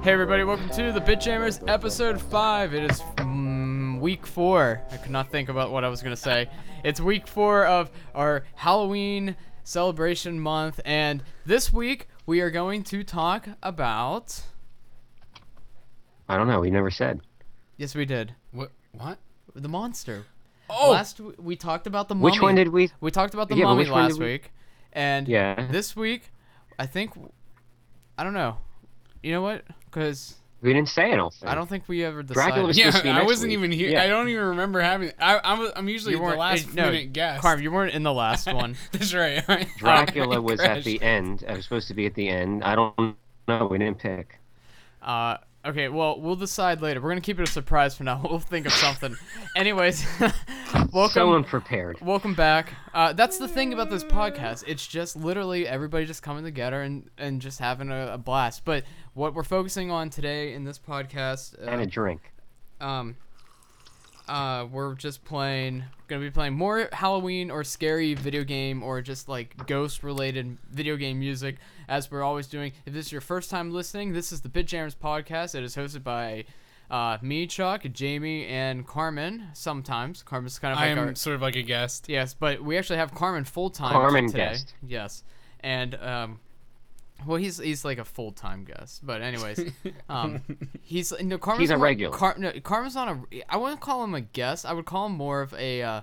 Hey everybody, welcome to the Bit Jammers episode 5. It is week 4. I could not think about what I was going to say. It's week 4 of our Halloween celebration month, and this week we are going to talk about... I don't know, we never said. Yes, we did. What? The monster. Oh! We talked about the mummy. Which one did we... We talked about the Yeah, but mummy which one last did we- week, and Yeah. this week, I think... I don't know. You know what? Because... We didn't say it all. I don't think we ever decided. Dracula was Yeah, supposed to be I next wasn't week. even here. Yeah. I don't even remember having. I'm usually You the weren't. last minute guest. Carm, you weren't in the last one. That's right. Dracula was at Crash. the end. I was supposed to be at the end. I don't know. We didn't pick. Okay, well, we'll decide later. We're gonna keep it a surprise for now. We'll think of something. Anyways, welcome. So unprepared. Welcome back. That's the thing about this podcast. It's just literally everybody just coming together and just having a blast. But what we're focusing on today in this podcast, And a drink. we're just gonna be playing more Halloween or scary video game or just like ghost related video game music, as we're always doing. If this is your first time listening, this is the Bit Jammers podcast. It is hosted by me, Chuck, Jamie, and Carmen. Sometimes Carmen's kind of I like am our... sort of like a guest. Yes, but we actually have Carmen full time Carmen today. guest. Yes, and well, he's like a full time guest. But anyways, he's Carmen's He's a more- regular. Carmen's not a. I wouldn't call him a guest. I would call him more of a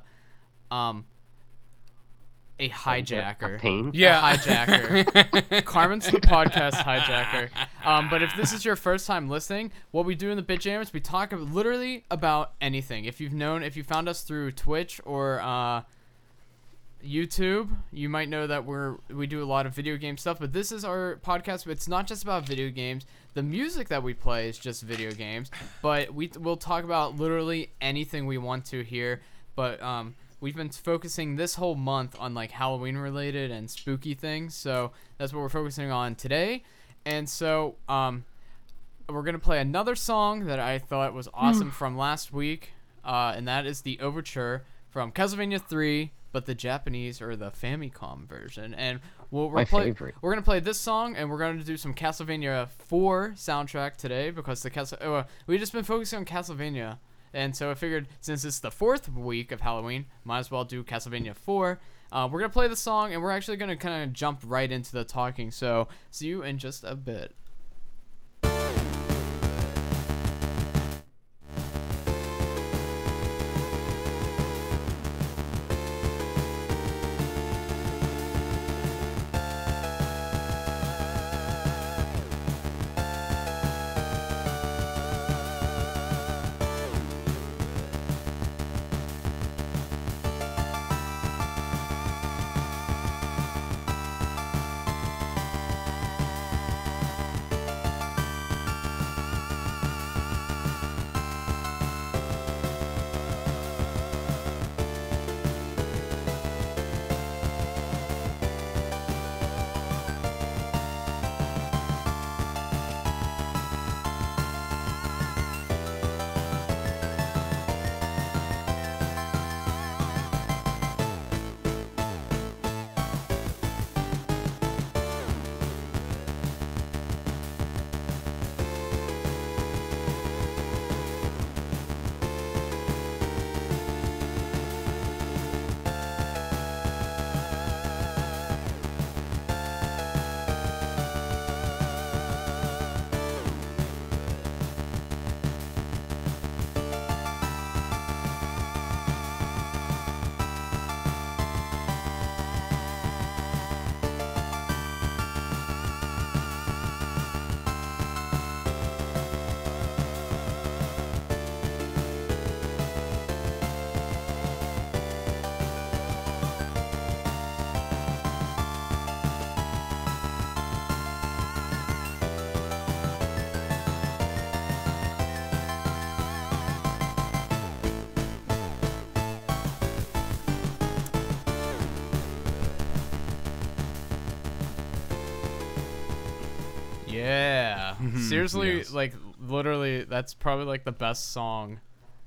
hijacker. A pain. Yeah. A hijacker. Carmen's the podcast hijacker. But if this is your first time listening, what we do in the Bit Jammers, we talk literally about anything. If you found us through Twitch or YouTube, you might know that we do a lot of video game stuff, but this is our podcast. It's not just about video games. The music that we play is just video games, but we'll talk about literally anything we want to here. But we've been focusing this whole month on like Halloween related and spooky things, so that's what we're focusing on today. And so we're gonna play another song that I thought was awesome from last week, and that is the overture from Castlevania 3, but the Japanese or the Famicom version. And My favorite. we're gonna play this song, and we're gonna do some Castlevania 4 soundtrack today because we've just been focusing on Castlevania, and so I figured since it's the 4th week of Halloween, might as well do Castlevania 4. We're gonna play the song, and we're actually gonna kind of jump right into the talking. So see you in just a bit. Yeah. Seriously, Yes. like literally that's probably like the best song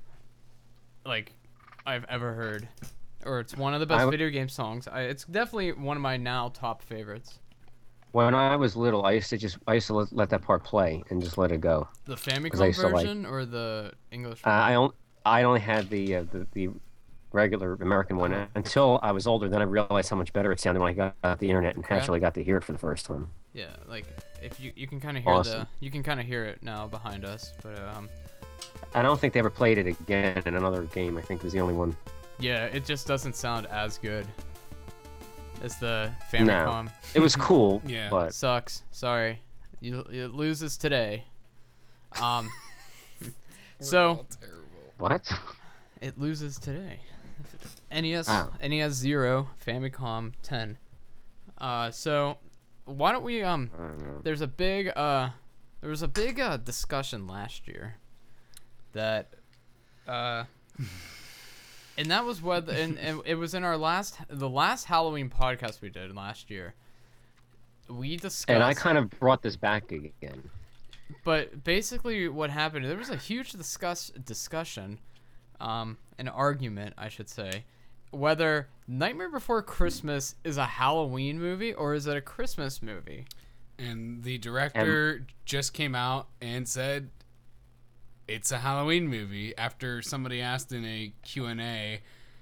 like I've ever heard. Or it's one of the best video game songs. It's definitely one of my now top favorites. When I was little, I used to let that part play and just let it go. The Because I Famicom used to like, version or the English uh, I version? only, I only had the regular American one Oh, until I was older. Then I realized how much better it sounded when I got the internet and crap. actually got to hear it for the first time. Yeah, like if you can kind of hear Awesome. you can kind of hear it now behind us, but I don't think they ever played it again in another game. I think it was the only one. yeah, it just doesn't sound as good as the No. Famicom. It was cool, Yeah. but Sucks. Sorry, it loses today. Um, so what? it loses today. NES Wow. NES 0, Famicom 10. So why don't we I don't know. there was a big discussion last year that and that was whether and it was in the last Halloween podcast we did last year. We discussed, And I kind of brought this back again. but basically what happened, there was a huge discussion, an argument I should say, whether Nightmare Before Christmas is a Halloween movie or is it a Christmas movie. And the director just came out and said it's a Halloween movie after somebody asked in a Q&A,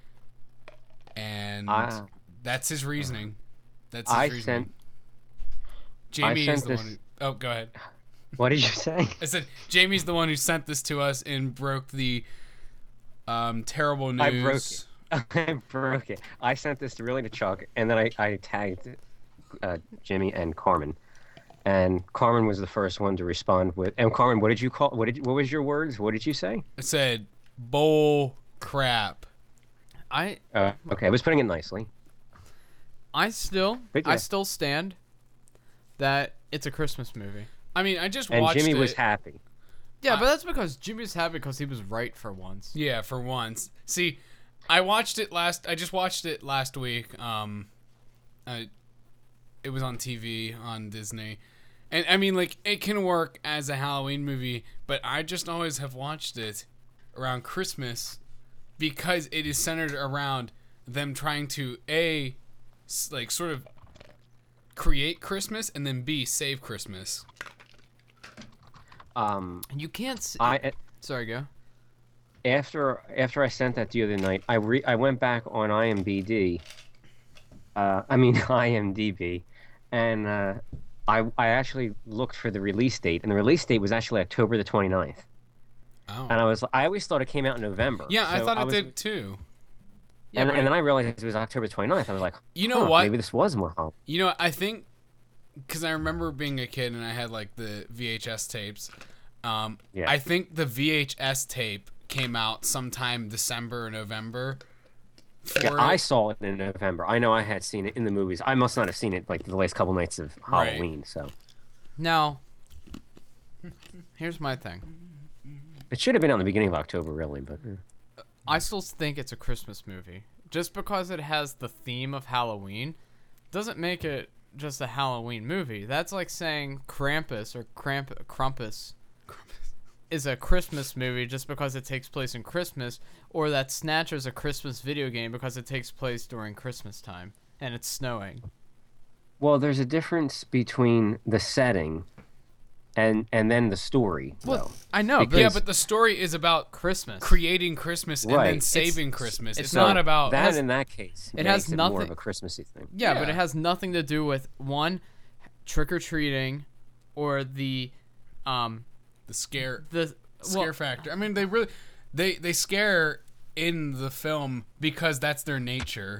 and I- that's his reasoning. That's his I reasoning. sent. Jamie is sent the this- one who, oh, go ahead. What did you say? I said Jamie's the one who sent this to us and broke the terrible news. I broke it. I broke it. I sent this really to Chuck, and then I tagged Jimmy and Carmen. And Carmen was the first one to respond with. And Carmen, what did you call? What was your words? What did you say? I said bull crap. I Okay, I was putting it nicely. still But I yeah. still stand that it's a Christmas movie. I mean, I just And watched Jimmy it. was happy. Yeah, I- but that's because Jimmy's happy because he was right for once. Yeah, for once. See, I just watched it last week. It was on TV on Disney. And I mean, like, it can work as a Halloween movie, but I just always have watched it around Christmas because it is centered around them trying to like sort of create Christmas and then B, save Christmas. You can't see. Sorry, go. After I sent that the other night, I went back on IMDb. IMDb, and I actually looked for the release date, and the release date was actually October the 29th. Oh. And I always thought it came out in November. Yeah, I So thought it was- did too. Yeah, and, but and then I realized it was October 29th. I was like, You know huh, what? Maybe this was more Halloween. You know, I think because I remember being a kid and I had like the VHS tapes. Yeah. I think the VHS tape came out sometime December or November. Yeah, for I it. saw it in November. I know I had seen it in the movies. I must not have seen it like the last couple nights of Right. Halloween. So now, here's my thing. it should have been out in the beginning of October, really. But I still think it's a Christmas movie. Just because it has the theme of Halloween doesn't make it just a Halloween movie. That's like saying Krampus or Krampus is a Christmas movie just because it takes place in Christmas, or that Snatcher's a Christmas video game because it takes place during Christmas time and it's snowing. well, there's a difference between the setting and then the story. Well, though. I know, Because- Yeah, but the story is about Christmas. creating Christmas and Right. then saving Christmas. It's it's not not- about that. has- In that case, it makes has it more nothing- of a Christmassy thing. Yeah, but Yeah. it has nothing to do with one, trick or treating, or the the scare well, factor. I mean, they really they scare in the film because that's their nature.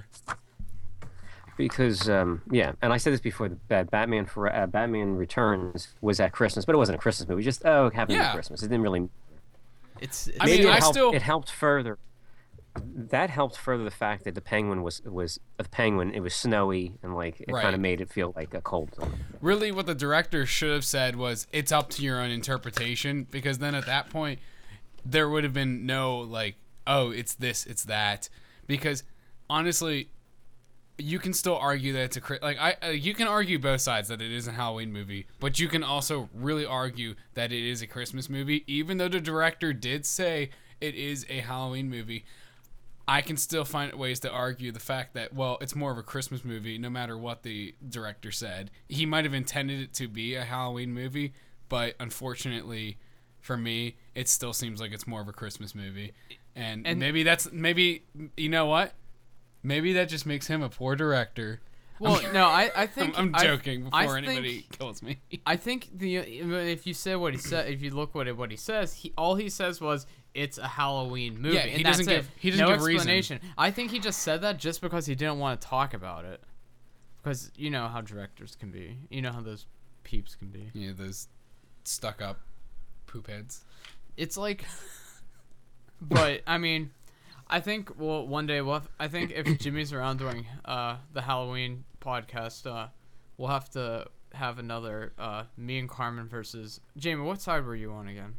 Because yeah, and I said this before: that Batman Returns was at Christmas, but it wasn't a Christmas movie. Just it happened to Yeah. be Christmas. It didn't really. it's I mean, Maybe I still- it helped further. That helped further the fact that the penguin was the penguin. It was snowy and like it Right. kind of made it feel like a cold. Really, what the director should have said was, "It's up to your own interpretation," because then at that point, there would have been no like, "Oh, it's this, it's that," because honestly, you can still argue that it's you can argue both sides that it is a Halloween movie, but you can also really argue that it is a Christmas movie, even though the director did say it is a Halloween movie. I can still find ways to argue the fact that, well, it's more of a Christmas movie no matter what the director said. He might have intended it to be a Halloween movie, but unfortunately for me, it still seems like it's more of a Christmas movie. And maybe you know what? Maybe that just makes him a poor director. Well, no, I think I'm joking before think, anybody kills me. I think if you say what he said, if you look what he says, all he says was it's a Halloween movie. Yeah, he and doesn't that's give no reason. explanation. I think he just said that just because he didn't want to talk about it, because you know how directors can be. You know how those peeps can be. Yeah, those stuck up poop heads. It's like, but I mean, I think one day I think if Jimmy's around during the Halloween podcast, we'll have to have another me and Carmen versus Jamie. What side were you on again?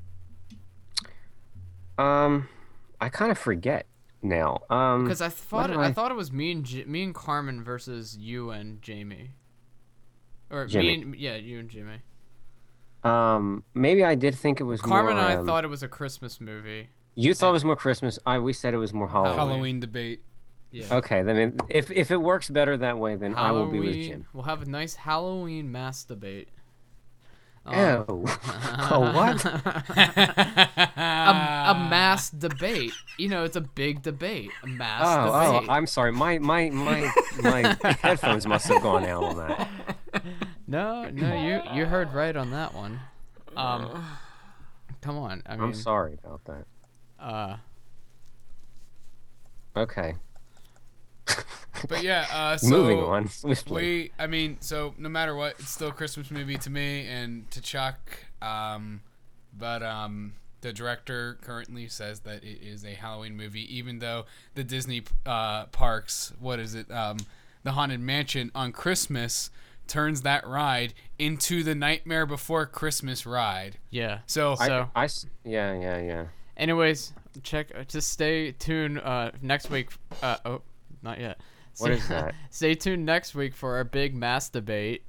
I kind of forget now. Because I thought it was me and Carmen versus you and Jamie, or Jimmy. you and Jimmy. Maybe I did think it was Carmen more, and I thought it was a Christmas movie. You thought it was more Christmas. We said it was more Halloween. Halloween debate. Yeah. Okay, then if it works better that way, then I will be with Jim. We'll have a nice Halloween mass debate. Oh, what? A mass debate. You know, it's a big debate. A mass debate. I'm sorry. My headphones must have gone out on that. No, you heard right on that one. Come on. I mean, I'm sorry about that. Okay. But yeah, so moving on swiftly. So no matter what, it's still a Christmas movie to me and to Chuck. But the director currently says that it is a Halloween movie, even though the Disney parks, the Haunted Mansion on Christmas turns that ride into the Nightmare Before Christmas ride. Yeah. So Yeah. Anyways, just stay tuned next week. Not yet. What is that? Stay tuned next week for our big mass debate.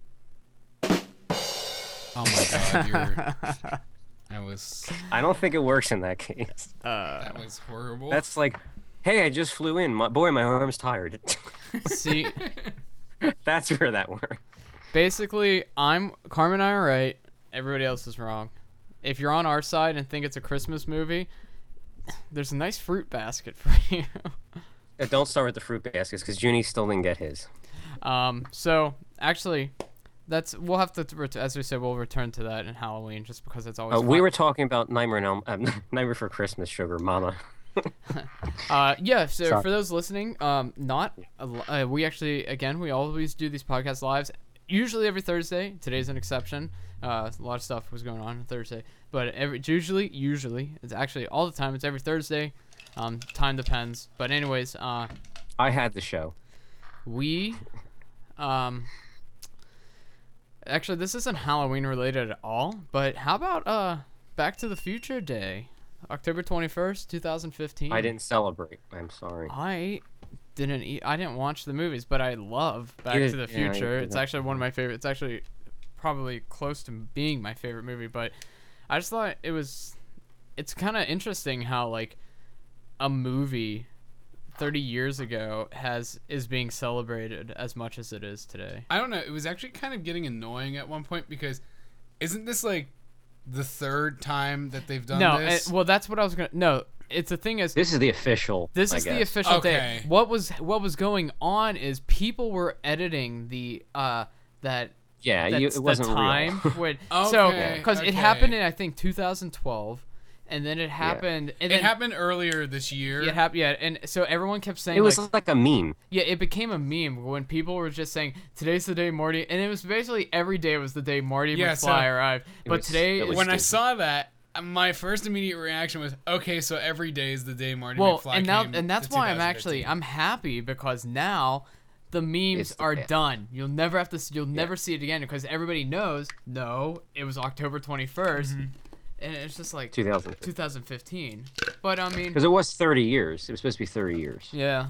Oh my God, I don't think it works in that case. that was horrible. That's like, hey, I just flew in. My arm's tired. See, that's where that works. basically, Carmen and I are right. Everybody else is wrong. If you're on our side and think it's a Christmas movie, there's a nice fruit basket for you. Don't start with the fruit baskets because Junie still didn't get his. So actually, we'll have to, as we said, we'll return to that in Halloween just because it's always. We were talking about Nightmare for Christmas, Sugar Mama. Yeah. So Sorry. for those listening, we actually we always do these podcast lives. Usually every Thursday. Today's an exception. A lot of stuff was going on Thursday, but usually it's actually all the time. It's every Thursday. Time depends, but anyways, I had the show. we, actually this isn't Halloween related at all. But how about Back to the Future Day, October 21st, 2015. I didn't celebrate. I'm sorry. I didn't watch the movies, but I love Back to the Future. It's actually one of my favorite. It's actually probably close to being my favorite movie, but I just thought it's kind of interesting how like a movie 30 years ago is being celebrated as much as it is today. I don't know. It was actually kind of getting annoying at one point because isn't this like the third time that they've done this? Well, that's what I was gonna. No, it's the thing is. This is the official. This is the official Okay. day. What was going on is people were editing the that. Yeah, That's it wasn't the time real. when, Okay, so because okay. it happened in I think 2012, and then it happened. And It then happened earlier this year. It happened, yeah, and so everyone kept saying It was like, like a meme. yeah, it became a meme when people were just saying today's the day Marty, and it was basically every day was the day Marty McFly arrived. But today, it was When I stupid. saw that, my first immediate reaction was, okay, so every day is the day Marty well, McFly and now came and that's to why I'm 2015. I'm happy because now the memes It's the are best. done. You'll never have to. You'll never see it again because everybody knows. No, it was October 21st, and it's just like 2015. But I mean, Because it was 30 years. It was supposed to be 30 years. yeah,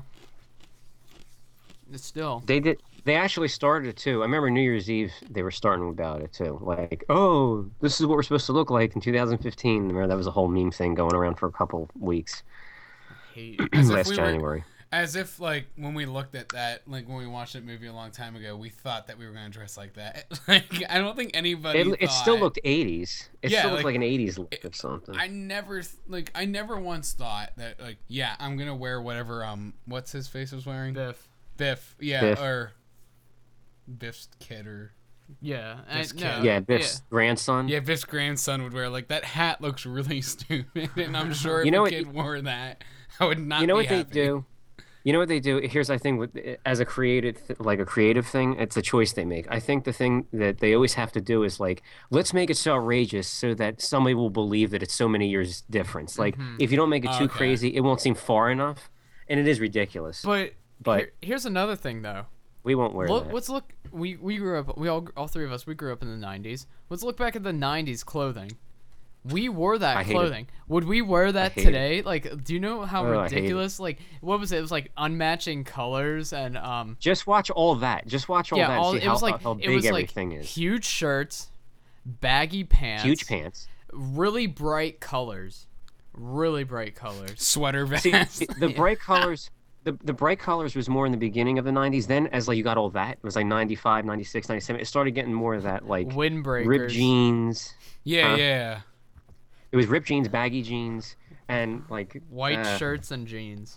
it's still. They actually started it too. I remember New Year's Eve they were starting about it too. Like, oh, this is what we're supposed to look like in 2015. Remember that was a whole meme thing going around for a couple weeks. hate. As if last we were- January. As if, like, when we looked at that, like, when we watched that movie a long time ago, we thought that we were going to dress like that. Like, I don't think anybody It still thought- looked 80s. It Yeah, still looked like, like an 80s look of something. I never once thought that, like, yeah, I'm going to wear whatever, what's his face was wearing? Biff. Yeah, Biff. or Biff's kid, or... Yeah. Biff's no, kid. Yeah, Biff's grandson. Yeah, Biff's grandson would wear, like, that hat looks really stupid, and I'm sure if You know a what- kid wore that, I would not You know be what they happy. do? You know what they do? Here's I think with as a creative thing, it's a choice they make. I think the thing that they always have to do is like, let's make it so outrageous so that somebody will believe that it's so many years difference. Like if you don't make it too Okay. crazy, it won't seem far enough, and it is ridiculous. But But- here's another thing though. We won't wear that. Let's look. We grew up. We all three of us. We grew up in the '90s. Let's look back at the '90s clothing. We wore that I hate it. clothing. Would we wear that hate it. today? Like, do you know how Oh, I hate it. ridiculous? Like, what was it? It was like unmatching colors and Just watch all that. Just watch all yeah. that. All And see it was like how it big was like everything is. huge shirts, baggy pants, Huge pants. really bright colors, really bright colors. Sweater See, vest. the bright colors. The bright colors was more in the beginning of the 90s. Then, as like you got all that, it was like 95, 96, 97. It started getting more of that like Windbreakers. ripped jeans. Yeah, Huh? yeah. It was ripped jeans, baggy jeans, and like White shirts and jeans.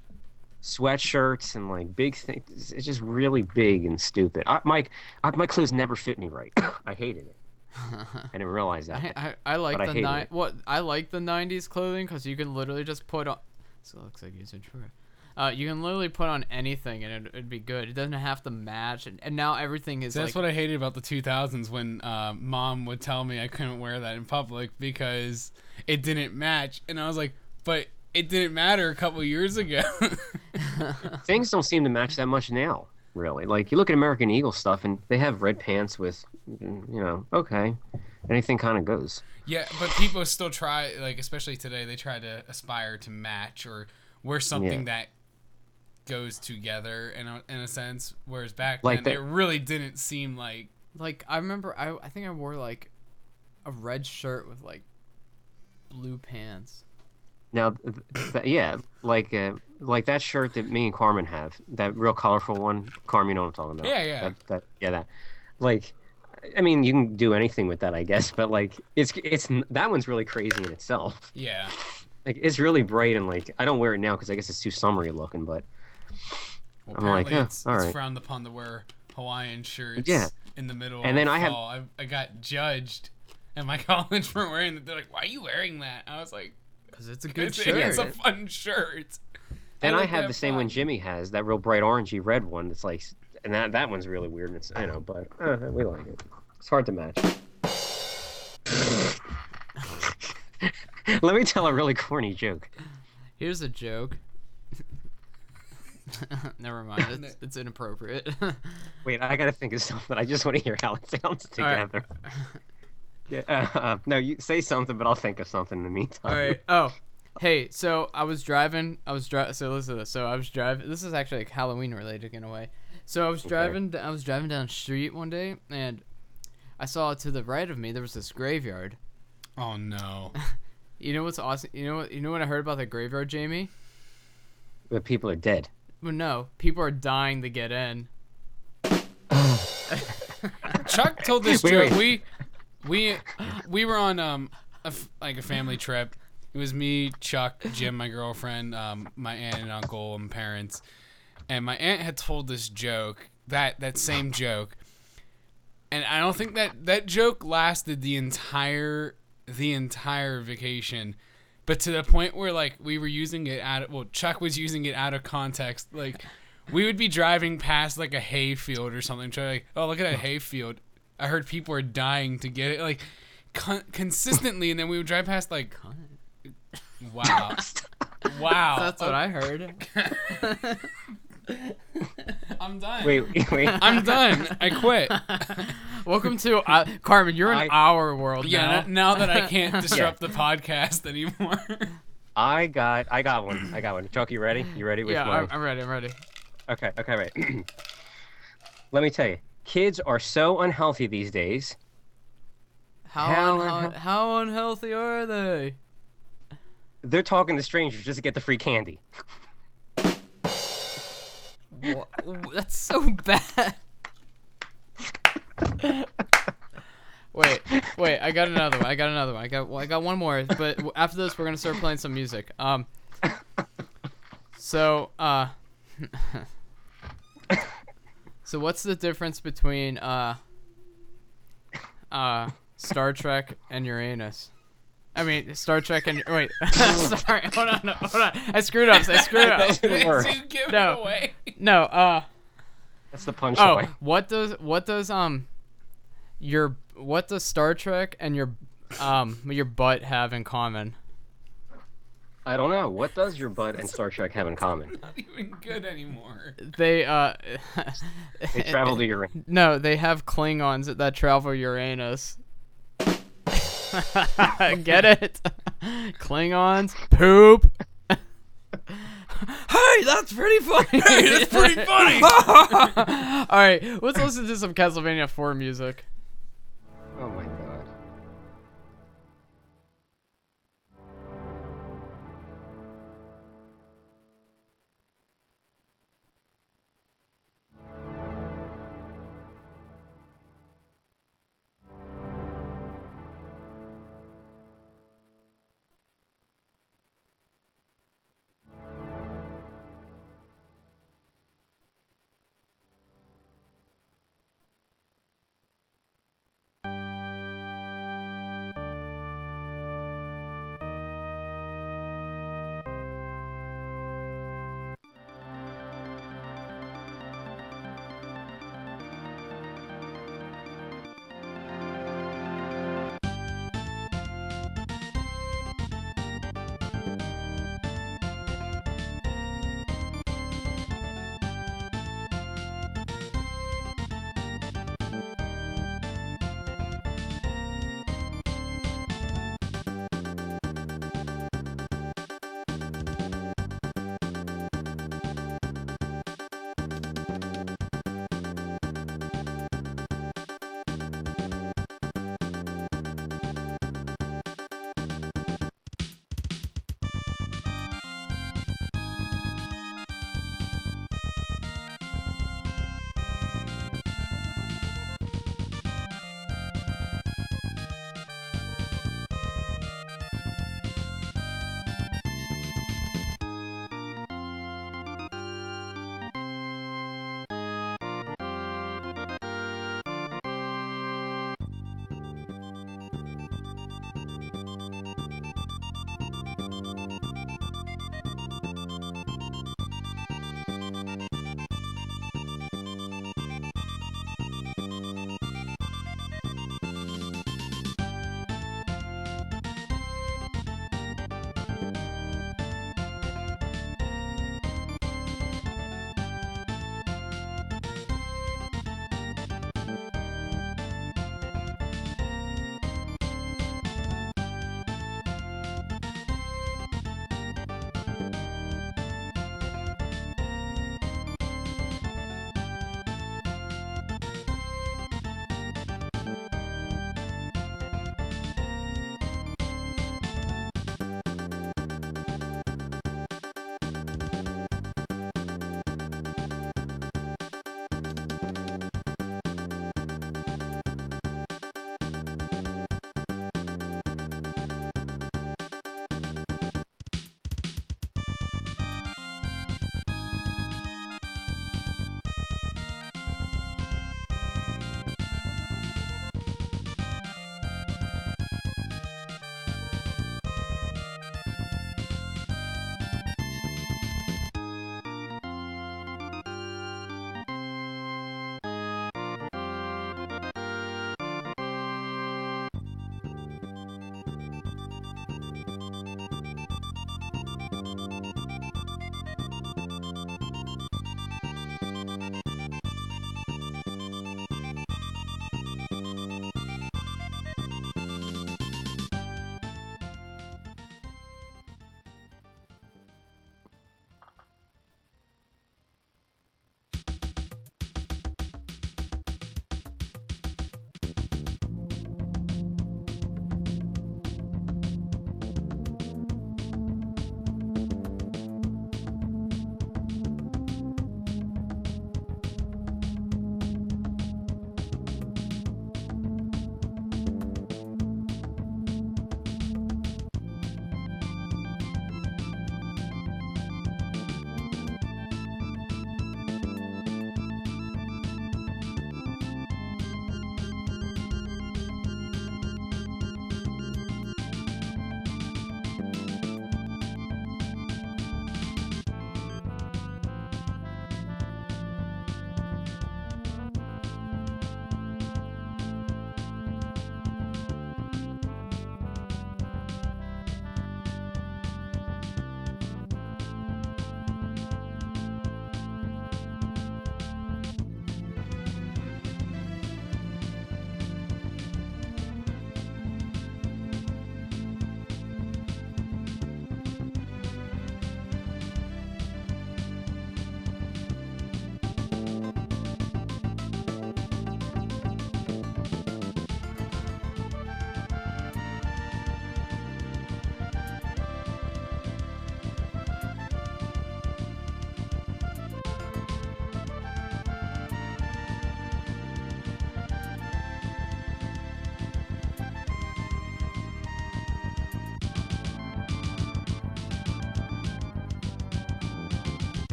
sweatshirts and like big things. It's just really big and stupid. My clothes never fit me right. I hated it. I didn't realize that. I like But I the hated it. I like the '90s clothing because you can literally just put on. So it looks like it's true. You can literally put on anything and it'd be good. It doesn't have to match, and now everything is That's like. what I hated about the 2000s when mom would tell me I couldn't wear that in public because it didn't match. And I was like, but it didn't matter a couple years ago. Things don't seem to match that much now, really. Like you look at American Eagle stuff, and they have red pants with, okay, anything kind of goes. Yeah, but people still try, like, especially today, they try to aspire to match or wear something that goes together in a sense, whereas back Like then that- it really didn't seem like. Like I remember, I think I wore like a red shirt with like blue pants. Now, yeah, like that shirt that me and Carmen have, that real colorful one. Carmen, you know what I'm talking about? Yeah, yeah. That. Like, I mean, you can do anything with that, I guess, but like, it's that one's really crazy in itself. Yeah. Like, it's really bright and like, I don't wear it now because I guess it's too summery looking, but Well, I'm like, apparently yeah, it's, all it's right. frowned upon to wear Hawaiian shirts Yeah. in the middle And of then I have- fall. I got judged at my college for wearing that. They're like, why are you wearing that? I was like, Cause it's a good it's, shirt. it's a fun shirt. and I like have that the same one fun. Jimmy has, that real bright orangey red one. It's like, and that one's really weird. And it's but we like it. It's hard to match. Let me tell a really corny joke. Here's a joke. Never mind. It's inappropriate. Wait, I gotta think of something. I just want to hear how it sounds All right. together. Yeah, no, you say something, but I'll think of something in the meantime. All right. Oh, hey. So I was driving. So listen to this. So I was driving. This is actually like Halloween related in a way. So I was driving. I was driving down the street one day, and I saw to the right of me there was this graveyard. Oh no. You know what's awesome? You know what I heard about the graveyard, Jamie? But people are dead. Well, no, people are dying to get in. Chuck told this Wait, joke. wait. We were on a family trip. It was me, Chuck, Jim, my girlfriend, my aunt and uncle and parents. And my aunt had told this joke, that same joke. And I don't think that joke lasted the entire vacation. But to the point where like we were using it Chuck was using it out of context. Like we would be driving past like a hay field or something, trying like, oh, look at that hay field. I heard people are dying to get it, like consistently, and then we would drive past like, wow, That's what I heard. I'm done. Wait. I'm done. I quit. Welcome to Carmen. You're in our world Yeah, now. now that I can't disrupt the podcast anymore. I got one. Chuck, you ready? You ready with Yeah, my... I'm ready. I'm ready. Okay, right. Let me tell you, kids are so unhealthy these days. How unhealthy are they? they're talking to strangers just to get the free candy. That's so bad. Wait, I got another one. I got one more, but after this we're gonna start playing some music. So so what's the difference between Star Trek and Uranus? I mean, Star Trek and wait, sorry, hold on. I screwed up. That didn't work. You give No. it away. No, That's the punchline. what does Star Trek and your butt have in common? I don't know. What does your butt and Star Trek have in common? Not even good anymore. They They travel to Uranus. no, they have Klingons that travel Uranus. Get it? Klingons poop. Hey, that's pretty funny. Hey, that's pretty funny. All right, let's listen to some Castlevania 4 music. Oh my god.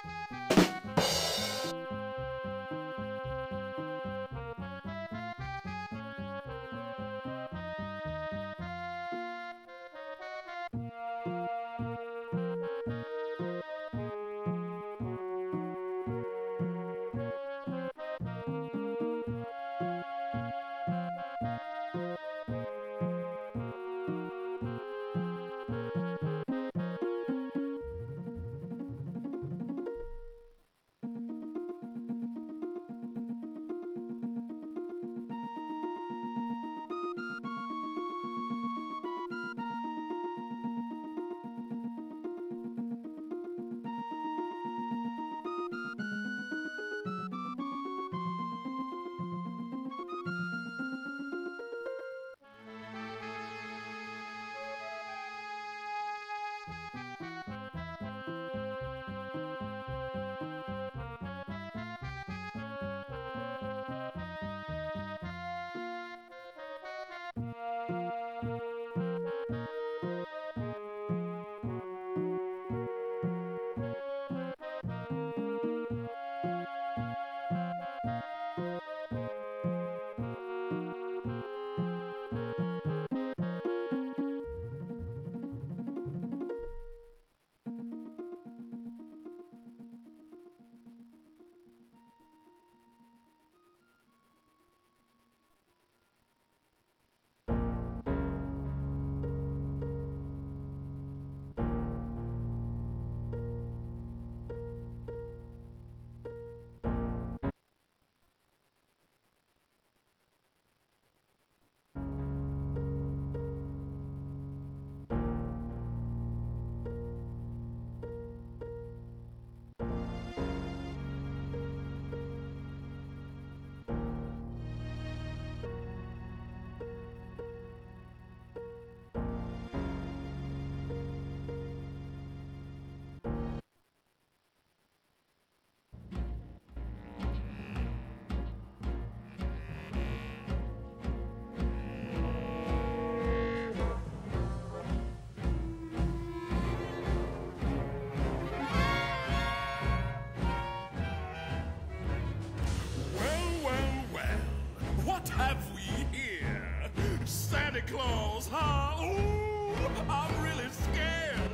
Claus, huh? Ooh, I'm really scared.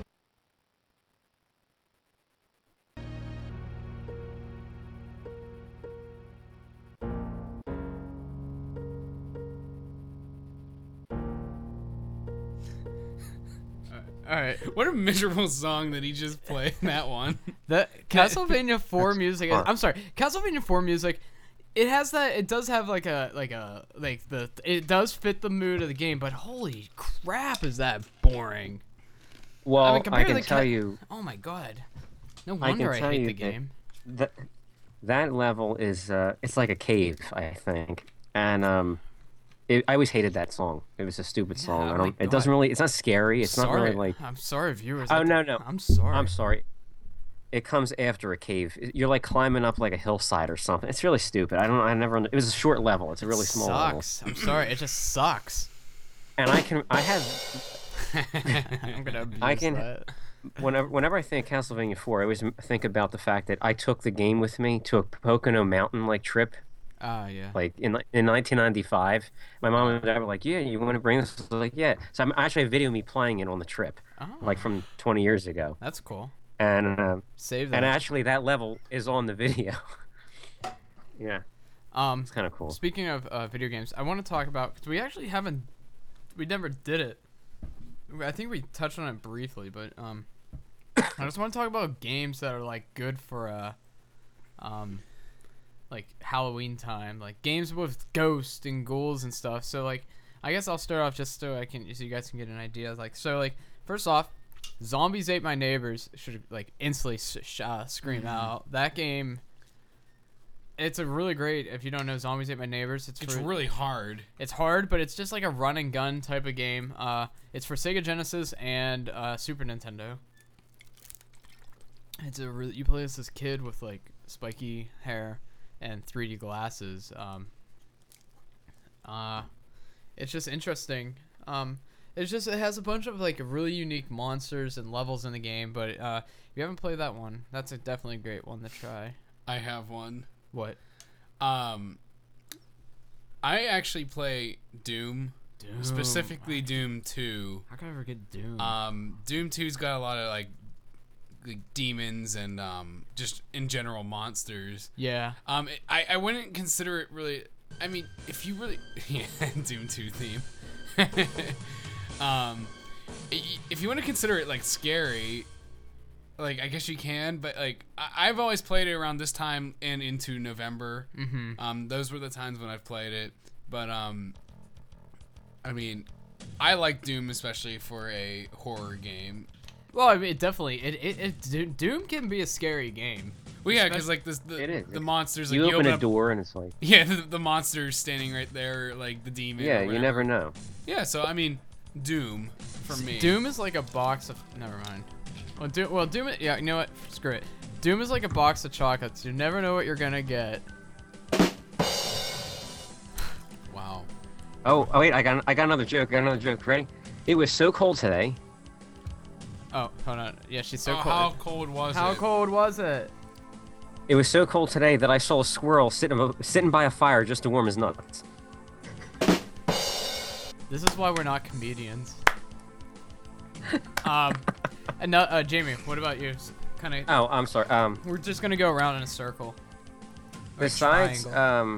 All right. What a miserable song that he just played in that one. The Castlevania 4 That's music. fun. I'm sorry. Castlevania 4 music. It has that. It does have it does fit the mood of the game. But holy crap, is that boring? Well, I compared to can the tell you Oh my god. No I can wonder I tell hate you the that- game. that level is it's like a cave, I think, and I always hated that song. It was a stupid song. oh I my don't. It doesn't God. really. It's not scary. It's not really like. I'm sorry, viewers. Oh, no. I'm sorry. I'm sorry. It comes after a cave. You're like climbing up like a hillside or something. It's really stupid. I don't. I never. It was a short level. It's a really small level. Sucks. I'm sorry. It just sucks. And I have. I'm gonna abuse I can- that. Whenever I think Castlevania 4, I always think about the fact that I took the game with me to a Pocono Mountain like trip, Ah, yeah. like in 1995. My mom and dad were like, "Yeah, you want to bring this?" I was like, "Yeah." So I'm actually have video of me playing it on the trip, Oh, like from 20 years ago, that's cool. and Save that. and actually that level is on the video. Yeah, it's kind of cool. Speaking of video games, I want to talk about because we never did it. I think we touched on it briefly, but I just want to talk about games that are like good for like Halloween time, like games with ghosts and ghouls and stuff. So like, I guess I'll start off just so you guys can get an idea. Like, so like, first off, Zombies Ate My Neighbors should like instantly scream out. That game. It's a really great. If you don't know Zombies Ate My Neighbors, It's really hard. it's hard, but it's just like a run and gun type of game. It's for Sega Genesis and Super Nintendo. You play as this kid with like spiky hair and 3D glasses. It's just interesting. It's just it has a bunch of like really unique monsters and levels in the game. But if you haven't played that one, that's definitely a great one to try. I have one. What? I actually play Doom. Specifically Doom 2. How can I forget Doom? Doom 2's got a lot of like demons and just in general monsters. Yeah. I wouldn't consider it really. I mean, if you really yeah, Doom 2 theme. If you want to consider it like scary, like I guess you can, but like I've always played it around this time and into November. Mm-hmm. Those were the times when I've played it, but I mean, I like Doom especially for a horror game. Well, I mean, it definitely Doom can be a scary game. Well, yeah, because like It is. the monsters. Like, You open a up, door and it's like, yeah, the monsters standing right there, like the demon. yeah, or you whatever. never know. Yeah, so I mean, Doom for me. Doom is like a box of. Never mind. Doom. Yeah, you know what? Screw it. Doom is like a box of chocolates. You never know what you're gonna get. Wow. Oh wait, I got another joke. Ready? It was so cold today. Oh, hold on. Yeah, she's so Oh, cold. how cold was it? How cold was it? It was so cold today that I saw a squirrel sitting by a fire just to warm his nuts. This is why we're not comedians. And now, Jamie, what about you? Kind of. Oh, I'm sorry. We're just gonna go around in a circle. Or a Besides, triangle.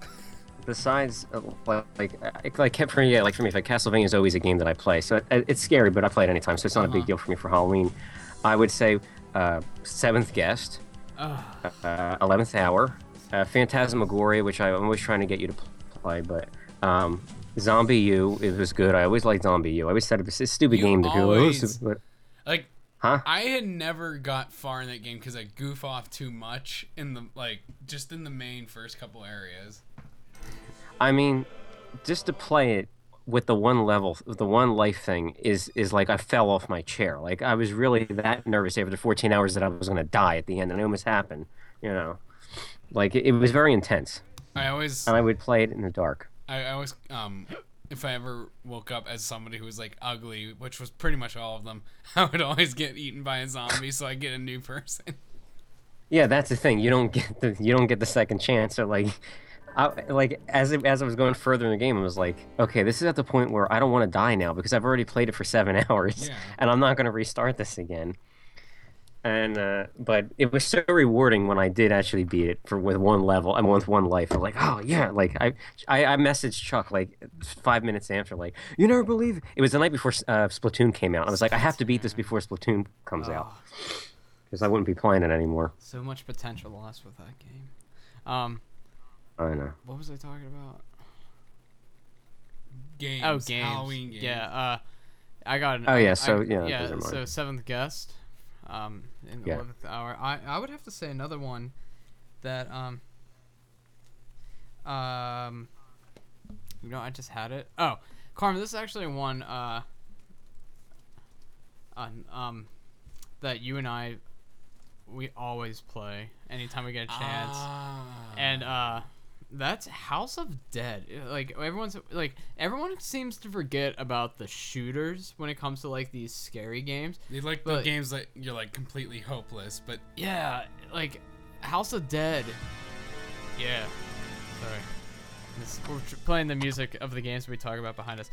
For me, like Castlevania is always a game that I play. So it's scary, but I play it anytime, so it's not a big deal for me for Halloween. I would say Seventh Guest, 11th Hour, Phantasmagoria, which I'm always trying to get you to play, but Zombie U, it was good. I always liked Zombie U. I always said it was a stupid game to always- do. Like, Huh? I had never got far in that game because I goof off too much in the just in the main first couple areas. I mean, just to play it with the one level, the one life thing is like I fell off my chair. Like I was really that nervous after 14 hours that I was going to die at the end, and it almost happened. You know, like it was very intense, I always, and I would play it in the dark. I always, if I ever woke up as somebody who was like ugly, which was pretty much all of them, I would always get eaten by a zombie, so I get a new person. Yeah, that's the thing. You don't get the second chance. Or like, as I was going further in the game, I was like, okay, this is at the point where I don't want to die now because I've already played it for 7 hours, Yeah. and I'm not going to restart this again. And but it was so rewarding when I did actually beat it with one level and with one life. I was like, oh yeah, like I messaged Chuck like 5 minutes after, like, you never believe it. It was the night before Splatoon came out. I was like, I have to beat this before Splatoon comes out because I wouldn't be playing it anymore. So much potential lost with that game. I know. What was I talking about? Games. Oh, games. Halloween games. Yeah. I got an. Oh, yeah, I- so, yeah, Yeah. those are mine. So Seventh Guest. In the Yeah. 11th hour. I would have to say another one that I just had it. Oh, Carmen, this is actually one that you and I we always play anytime we get a chance. And that's House of Dead. Like everyone seems to forget about the shooters when it comes to like these scary games. They like the games that you're like completely hopeless, but Yeah, like House of Dead. Yeah. Sorry. We're playing the music of the games we talk about behind us.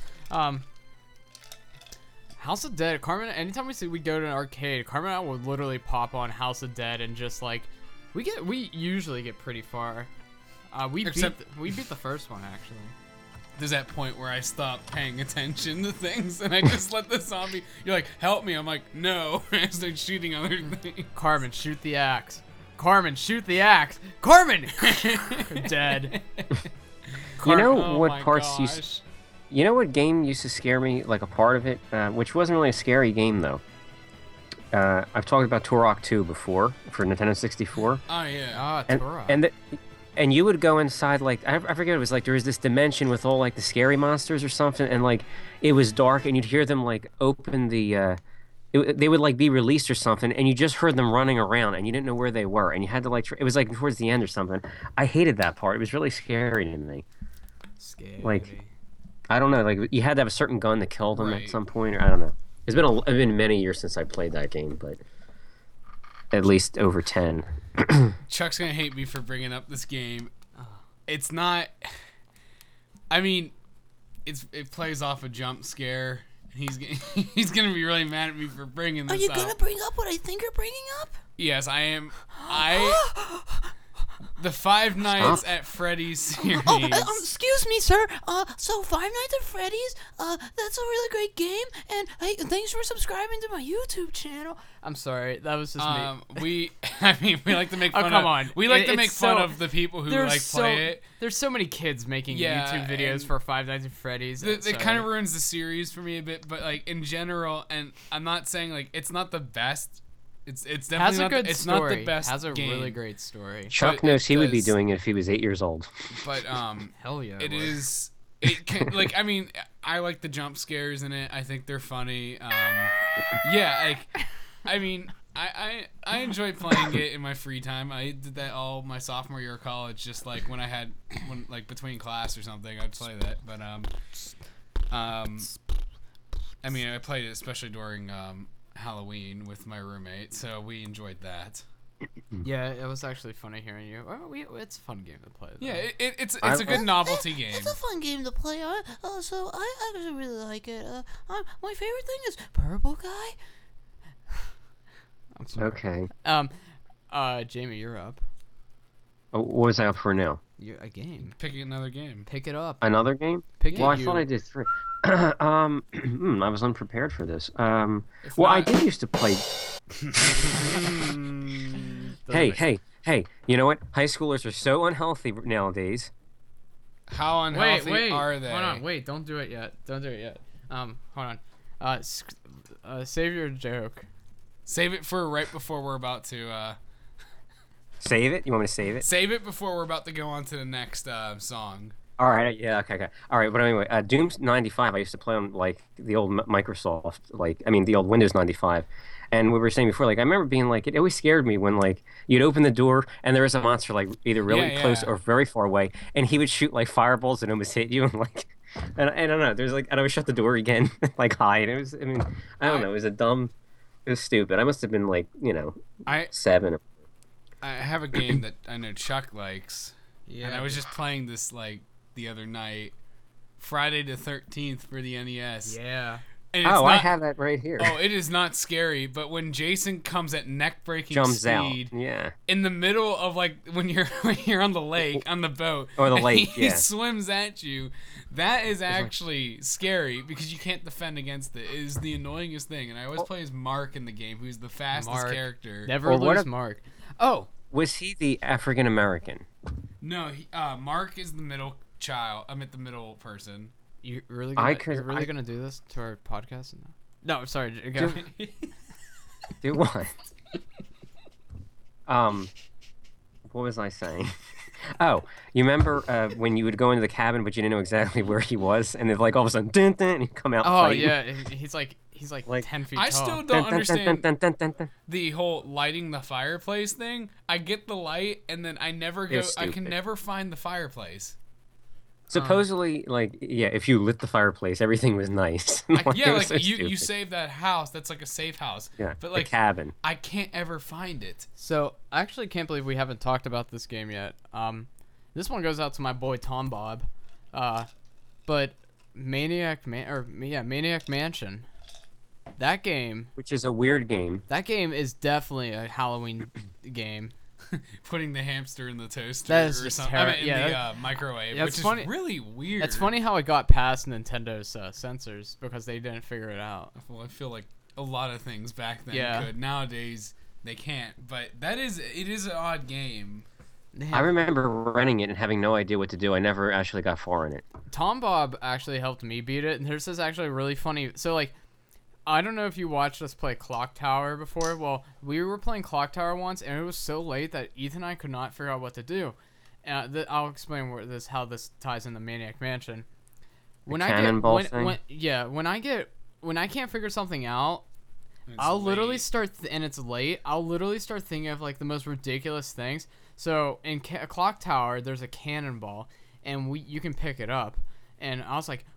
House of Dead. Carmen, anytime we go to an arcade, Carmen and I will literally pop on House of Dead and just like we usually get pretty far. We beat the first one actually. there's that point where I stop paying attention to things and I just let the zombie. You're like, help me. I'm like, no. I start shooting other things. Carmen, shoot the axe. Carmen, shoot the axe. Carmen, dead. You know Oh what my parts gosh. You know what game used to scare me, like a part of it, which wasn't really a scary game though. I've talked about Turok 2 before for Nintendo 64. Oh yeah. Turok. And you would go inside, like, I forget, it was like there was this dimension with all like the scary monsters or something, and like it was dark, and you'd hear them like open the they would like be released or something, and you just heard them running around, and you didn't know where they were, and you had to like it was like towards the end or something. I hated that part. It was really scary to me. Scary. Like, I don't know. Like you had to have a certain gun to kill them Right. at some point, or I don't know. It's been many years since I played that game, but at least over 10. Chuck's gonna hate me for bringing up this game. It's not. I mean, it plays off a jump scare. He's he's gonna be really mad at me for bringing this up. bring up what I think you're bringing up? Yes, I am. The Five Nights at Freddy's series. Excuse me, sir. So Five Nights at Freddy's, that's a really great game, and hey, thanks for subscribing to my YouTube channel. I'm sorry, that was just me. We like to make fun. come on. We like to It's make fun so- of the people who There's play it. There's so many kids making Yeah, YouTube videos and for Five Nights at Freddy's. It kind of ruins the series for me a bit, but like in general, and I'm not saying like it's not the best. It's definitely has a not. good It's story. not the best. Has a game, really great story. Chuck But knows it he would be does- doing it if he was 8 years old. But Hell yeah. it would. is. It can, like I mean I like the jump scares in it. I think they're funny. Yeah, like I mean I enjoy playing it in my free time. I did that all my sophomore year of college, just like when like between class or something, I'd play that. But I mean I played it especially during Halloween with my roommate, so we enjoyed that. Yeah, it was actually funny hearing you. It's a fun game to play. Though. Yeah, it's a good novelty game. It's a fun game to play on. So I actually really like it. My favorite thing is Purple Guy. I'm sorry. Okay. Jamie, you're up. Oh, what was I up for now? You're a game. Pick another game. Pick it up. Another game? Pick Well, it. I thought I did 3. I was unprepared for this. Well, I not- did used to play. Hey! You know what? High schoolers are so unhealthy nowadays. How unhealthy Wait. are they? Hold on. Wait. Don't do it yet. Hold on. Save your joke. Save it for right before we're about to. Save it? You want me to save it? Save it before we're about to go on to the next song. All right. Yeah. Okay. All right. But anyway, Doom 95. I used to play on like the old Microsoft, the old Windows 95. And we were saying before, like I remember being like, it always scared me when like you'd open the door and there was a monster like either really Yeah, close yeah. or very far away, and he would shoot like fireballs and almost hit you, and like, and I don't know. There's like, and I would shut the door again, like hide. It was, I mean, I don't know. It was stupid. I must have been like, I 7. I have a game that I know Chuck likes, Yeah. and I was just playing this like the other night, Friday the 13th for the NES. Yeah. And it's Oh, I not- have that right here. Oh, it is not scary, but when Jason comes at neck-breaking Jumps out. speed Yeah. in the middle of like when you're on the lake on the boat Or the and lake, he yeah. swims at you, that is actually scary because you can't defend against it. It is the annoyingest thing, and I always play as Mark in the game, who's the fastest Mark. character. Never Or what lose if- Mark. Oh. Was he the African American? No, Mark is the middle child. I'm at the middle person. You really I gonna, could- you're really I- gonna do this to our podcast? No, I'm sorry. Go. Do what? What was I saying? Oh, you remember when you would go into the cabin, but you didn't know exactly where he was, and then like all of a sudden, dun, dun, and he'd come out. Oh fighting. yeah, he's like Like- 10 feet I tall. still Dun, don't dun, dun, understand dun, dun, dun, dun. the whole lighting the fireplace thing. I get the light, and then I never go. It's I can stupid. never find the fireplace. Supposedly, like, yeah, if you lit the fireplace, everything was nice. Like, Yeah, it was like so you stupid. save that house. That's like a safe house. Yeah, but the like cabin. I can't ever find it. So I actually can't believe we haven't talked about this game yet. This one goes out to my boy Tom Bob, but Maniac Mansion. That game Which is a weird game. is definitely a Halloween game. Putting the hamster in the toaster That is or just something. I mean, in yeah, the that- microwave, yeah, which it's is funny- really weird. It's funny how it got past Nintendo's censors because they didn't figure it out. Well, I feel like a lot of things back then Yeah. could. Nowadays they can't. But it is an odd game. I remember renting it and having no idea what to do. I never actually got far in it. Tom Bob actually helped me beat it, and this is actually really funny. So, like, I don't know if you watched us play Clock Tower before. Well, we were playing Clock Tower once, and it was so late that Ethan and I could not figure out what to do. I'll explain how this ties into Maniac Mansion. When cannonball when, thing? when I can't figure something out, It's I'll literally late. start, and it's late. I'll literally start thinking of like the most ridiculous things. So in Clock Tower, there's a cannonball, and you can pick it up. And I was like,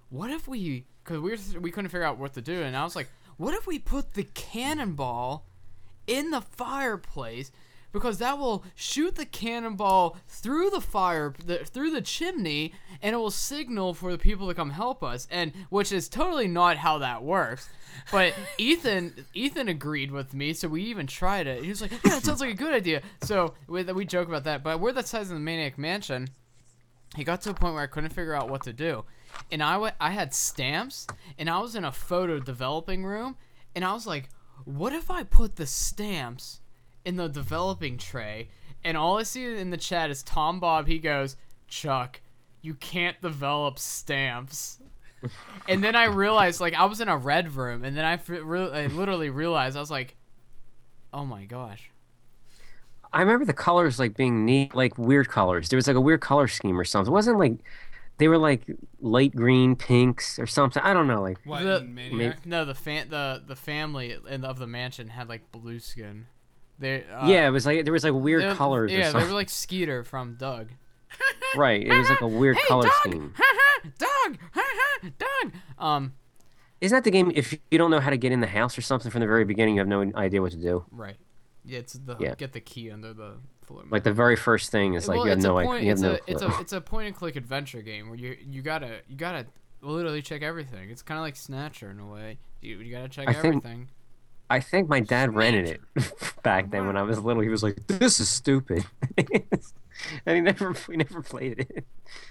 what if because we couldn't figure out what to do, and I was like, what if we put the cannonball in the fireplace, because that will shoot the cannonball through the through the chimney, and it will signal for the people to come help us, and which is totally not how that works. But Ethan agreed with me, so we even tried it. He was like, yeah, it sounds like a good idea. So we joke about that, but we're the size of the Maniac Mansion. He got to a point where I couldn't figure out what to do, and I had stamps, and I was in a photo developing room, and I was like, what if I put the stamps in the developing tray? And all I see in the chat is Tom Bob. He goes, Chuck, you can't develop stamps. And then I realized, like, I was in a red room, and then I literally realized, I was like, oh my gosh. I remember the colors like being neat, like weird colors. There was like a weird color scheme or something. It wasn't like they were like light green, pinks or something. I don't know. Like What, The- in Maniac? No, the family of the mansion had like blue skin. They yeah, it was like there was like weird they- colors. or Yeah, they something. were like Skeeter from Doug. Right. It was like a weird color scheme. Doug, Doug. Isn't that the game? If you don't know how to get in the house or something from the very beginning, you have no idea what to do. Right. Yeah, it's the Yeah. get the key under the floor. Like the very first thing is like Well, you have it's a no point- idea. You have it's no a clue. it's a point and click adventure game where you gotta literally check everything. It's kind of like Snatcher in a way. You gotta check I think- everything. I think my dad rented it back then when I was little. He was like, "This is stupid," and we never played it.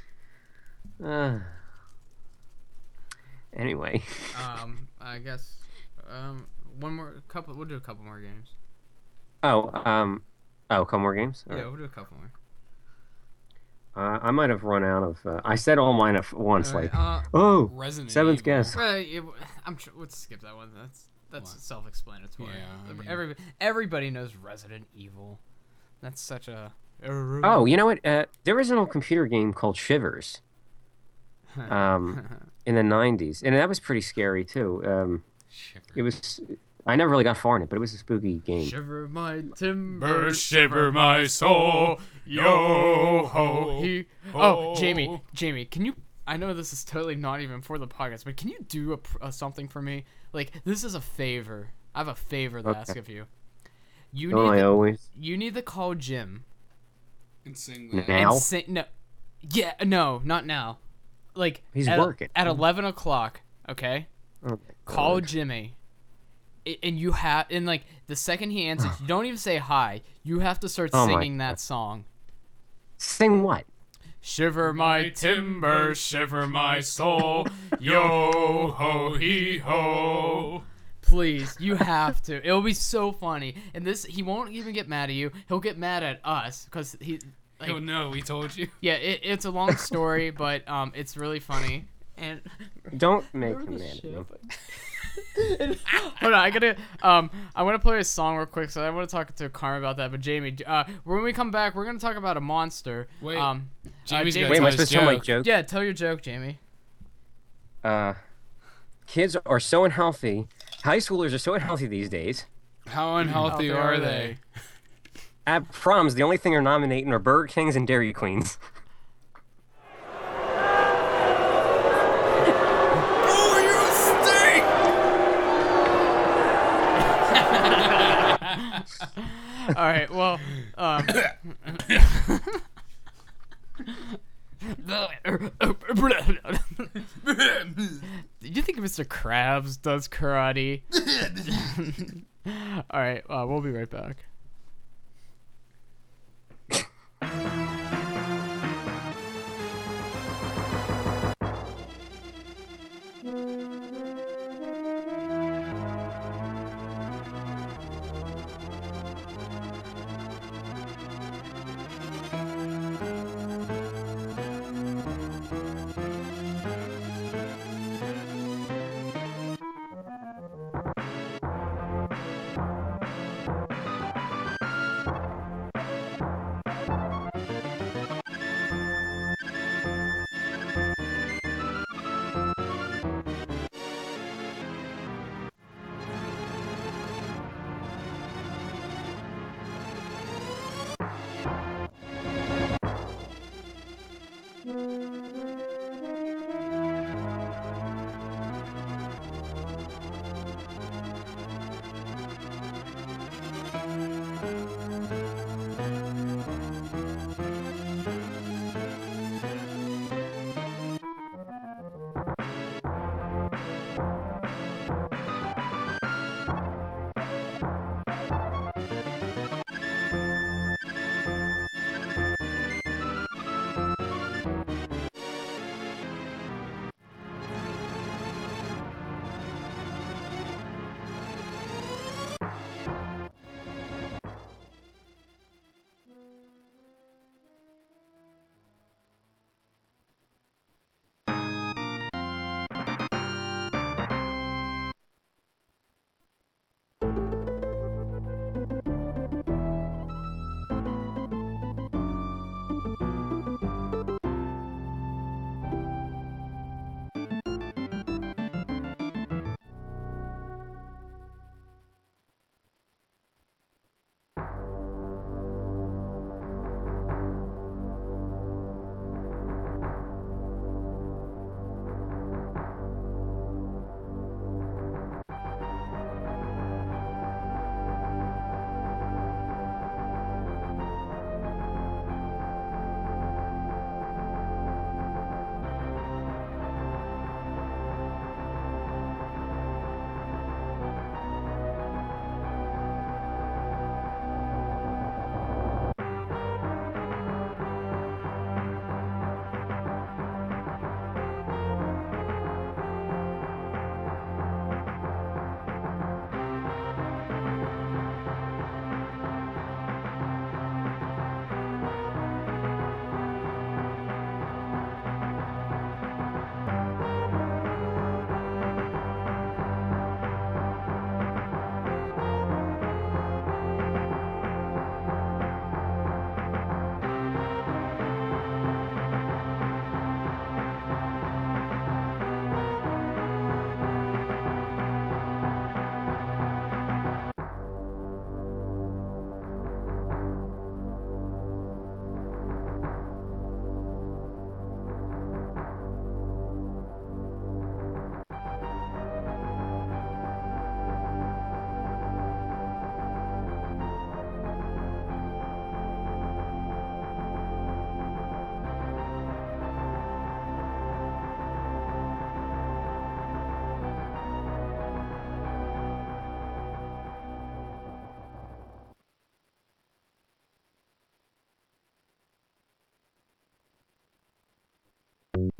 Anyway, I guess we'll do a couple more games. oh, a couple more games. All Yeah, right. we'll do a couple more. I might have run out of. I said all mine at once. All right, Like, oh, Resident seventh Evil. guess. Let's skip that one. That's What? self-explanatory. Yeah, I mean- Everybody knows Resident Evil. That's such a. Oh, you know what? There was an old computer game called Shivers. In the '90s, and that was pretty scary too. Shiver. It was. I never really got far in it, but it was a spooky game. Shiver my timber, shiver my soul, yo ho. Oh, Jamie, can you? I know this is totally not even for the podcast, but can you do something for me? Like, this is a favor. I have a favor to ask of you. You Don't I always? you need to call Jim And sing that. Now? and say no, not now. Like He's at, working. at 11 o'clock. Okay, Oh, my call God. Jimmy. And you have, and like the second he answers, you don't even say hi. You have to start Oh my singing that God. song. Sing what? Shiver my timber, shiver my soul, Yo ho hee ho. please, you have to. It'll be so funny. And he won't even get mad at you. He'll get mad at us because he. Like, Oh no, we told you. yeah, it's a long story, but it's really funny. And Don't make him mad at me. hold on, I want to play a song real quick, so I want to talk to Karma about that. But Jamie, when we come back, we're gonna talk about a monster. Wait, Jamie- Jamie's gotta Wait, am I tell his supposed to tell my joke. joke? Yeah, tell your joke, Jamie. Kids are so unhealthy. High schoolers are so unhealthy these days. How unhealthy are they? At proms, the only thing they're nominating are Burger Kings and Dairy Queens. Oh, you stink! All right, well, do you think Mr. Krabs does karate? All right, we'll be right back.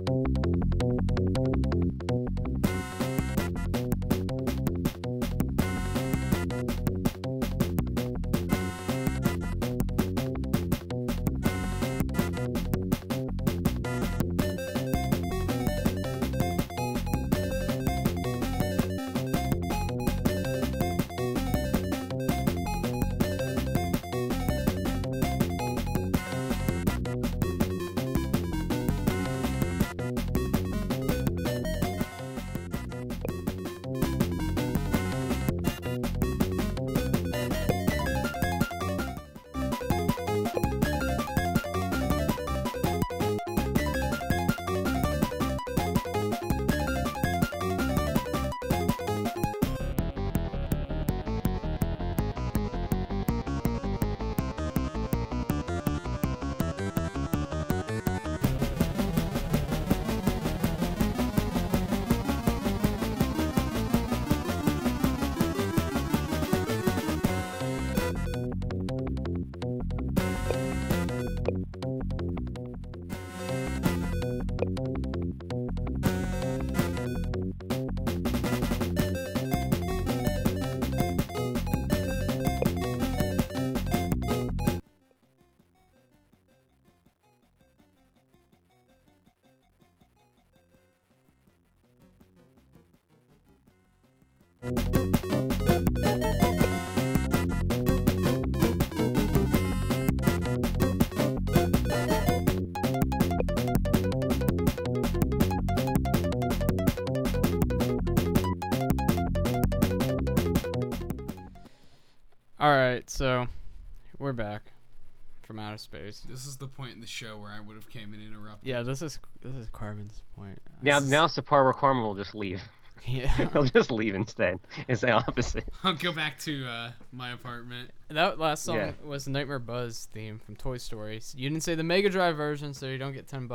All right, so we're back from outer space. This is the point in the show where I would have came and interrupted. Yeah, this is Carbon's point. Now's the part where Carmen will just leave. Yeah, He'll just leave instead. It's the opposite. I'll go back to my apartment. that last song Yeah. was the Nightmare Buzz theme from Toy Story. You didn't say the Mega Drive version, so you don't get $10.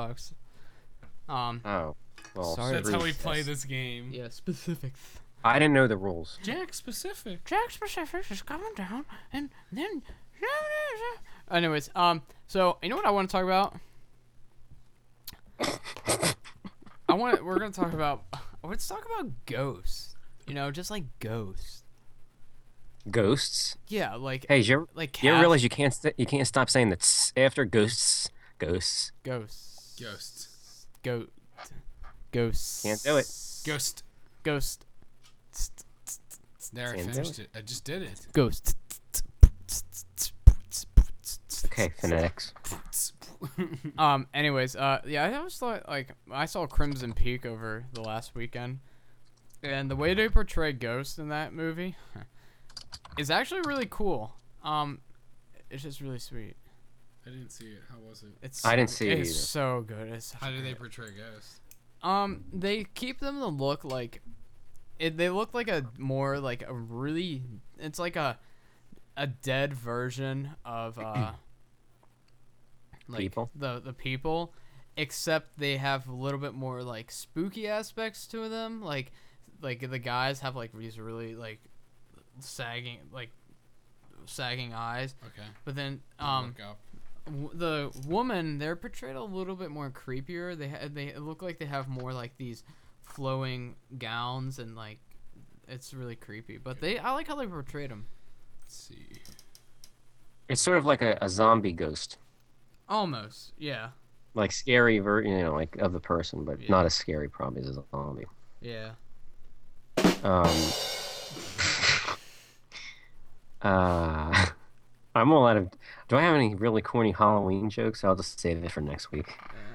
Oh, well. Sorry. That's how we screw play this. this game. Yeah, specifics. I didn't know the rules. Jack specific. Jack Specific is coming down, and then. Anyways, so you know what I want to talk about? We're gonna talk about. Let's talk about ghosts. You know, just like ghosts. Ghosts. Yeah, like Hey, you like ever Cass- realize you can't stop saying the tss after ghosts? Ghosts. ghosts. Ghosts. Ghosts. Can't do it. Ghost. Ghost. There, I Can't do finished it. I just did it. Ghost. Okay, phonetics. Anyways, yeah, I always thought, like, I saw Crimson Peak over the last weekend, and the way they portray ghosts in that movie is actually really cool. It's just really sweet. I didn't see it. How was it? It's I didn't see it it's either. so good. It's such How a do they great- portray ghosts? They keep them to look like they look like a more like a really it's like a dead version of like People? the people, except they have a little bit more like spooky aspects to them. Like the guys have like these really like sagging eyes, Okay. but then Look up. the woman, they're portrayed a little bit more creepier. They look like they have more like these flowing gowns, and like it's really creepy. But I like how they portrayed them. Let's see. It's sort of like a zombie ghost, Almost, yeah, like scary like of the person, but Yeah. not as scary probably as a zombie. yeah. I'm all out of. Do I have any really corny Halloween jokes? I'll just save it for next week.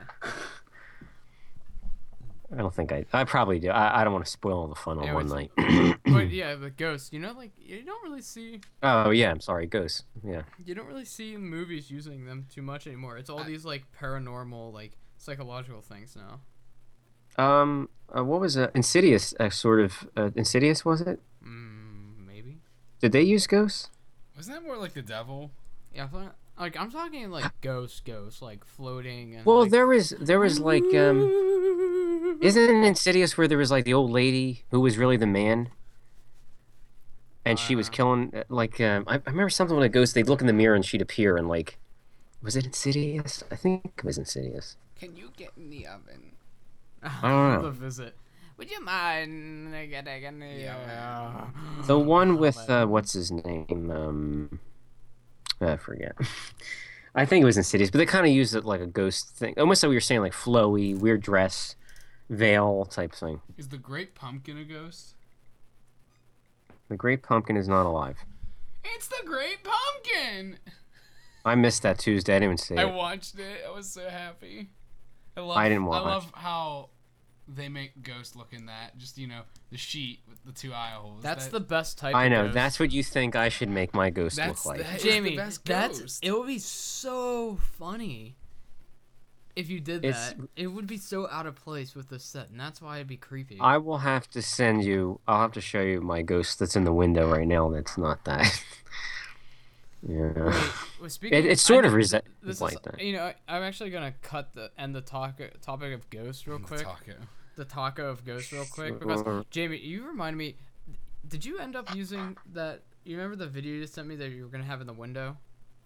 I don't think I probably do. I don't want to spoil all the fun on one night. But yeah, the ghosts. You know, like you don't really see Oh yeah, I'm sorry, ghosts. Yeah. movies using them too much anymore. It's all these like paranormal, like psychological things now. What was Insidious? Sort of Insidious, was it? Maybe. Did they use ghosts? Wasn't that more like the devil? Yeah, like I'm talking like ghosts, like floating and. Well, like, there was like isn't it Insidious where there was like the old lady who was really the man, and she was killing I remember something with a ghost. They'd look in the mirror and she'd appear and like, was it Insidious? I think it was Insidious. Can you get in the oven? I don't The know. visit. Would you mind? Yeah. The one with what's his name? I forget. I think it was Insidious, but they kind of used it like a ghost thing, almost like we were saying, like flowy, weird dress, veil type thing. Is the Great Pumpkin a ghost? The Great Pumpkin is not alive. It's the Great Pumpkin. I missed that Tuesday. I didn't even see I it. watched it. I was so happy. I didn't watch. I love how they make Ghost look in that. Just the sheet with the two eye holes. That's the best type. I of know. ghost. That's what you think I should make my ghost That's look like. that is Jamie. the best That's ghost. it. Would be so funny if you did It's- that. It would be so out of place with the set, and that's why it'd be creepy. I will have to send you. I'll have to show you my ghost that's in the window right now. That's not that. Yeah. Wait, well, speaking It's of- sort I of know- rese- This like is, that. I'm actually gonna cut the end the topic of ghosts real quick. Taco. The taco of ghosts real quick because Sure. Jamie, you remind me. Did you end up using that? You remember the video you sent me that you were gonna have in the window?